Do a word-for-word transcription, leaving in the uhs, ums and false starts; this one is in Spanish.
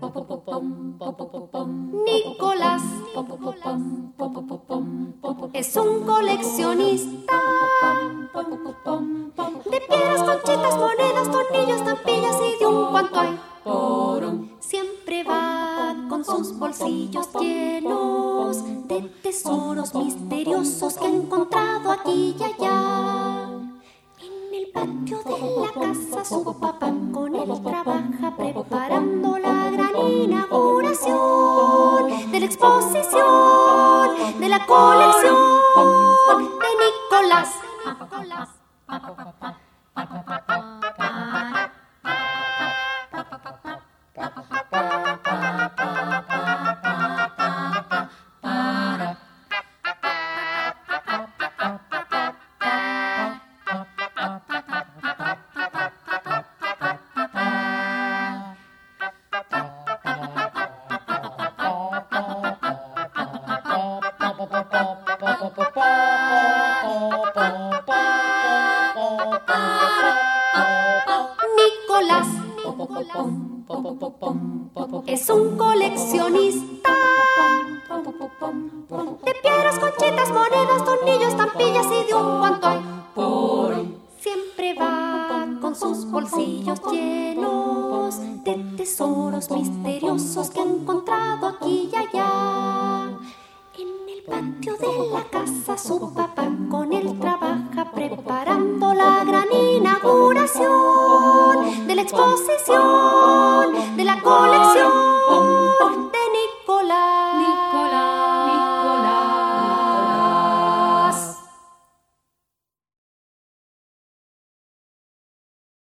Nicolás es un coleccionista de piedras, conchitas, monedas, tornillos, estampillas y de un cuanto hay. Siempre va con sus bolsillos llenos de tesoros misteriosos que ha encontrado aquí y allá. En el patio de la casa su papá con él trabaja preparando la gran inauguración de la exposición de la colección de Nicolás. Nicolás es un coleccionista de piedras, conchitas, monedas, tornillos, estampillas y de un cuanto hay. Siempre va con sus bolsillos llenos de tesoros misteriosos que ha encontrado aquí y allá. En el patio de la casa su papá con él trabaja preparando la gran inauguración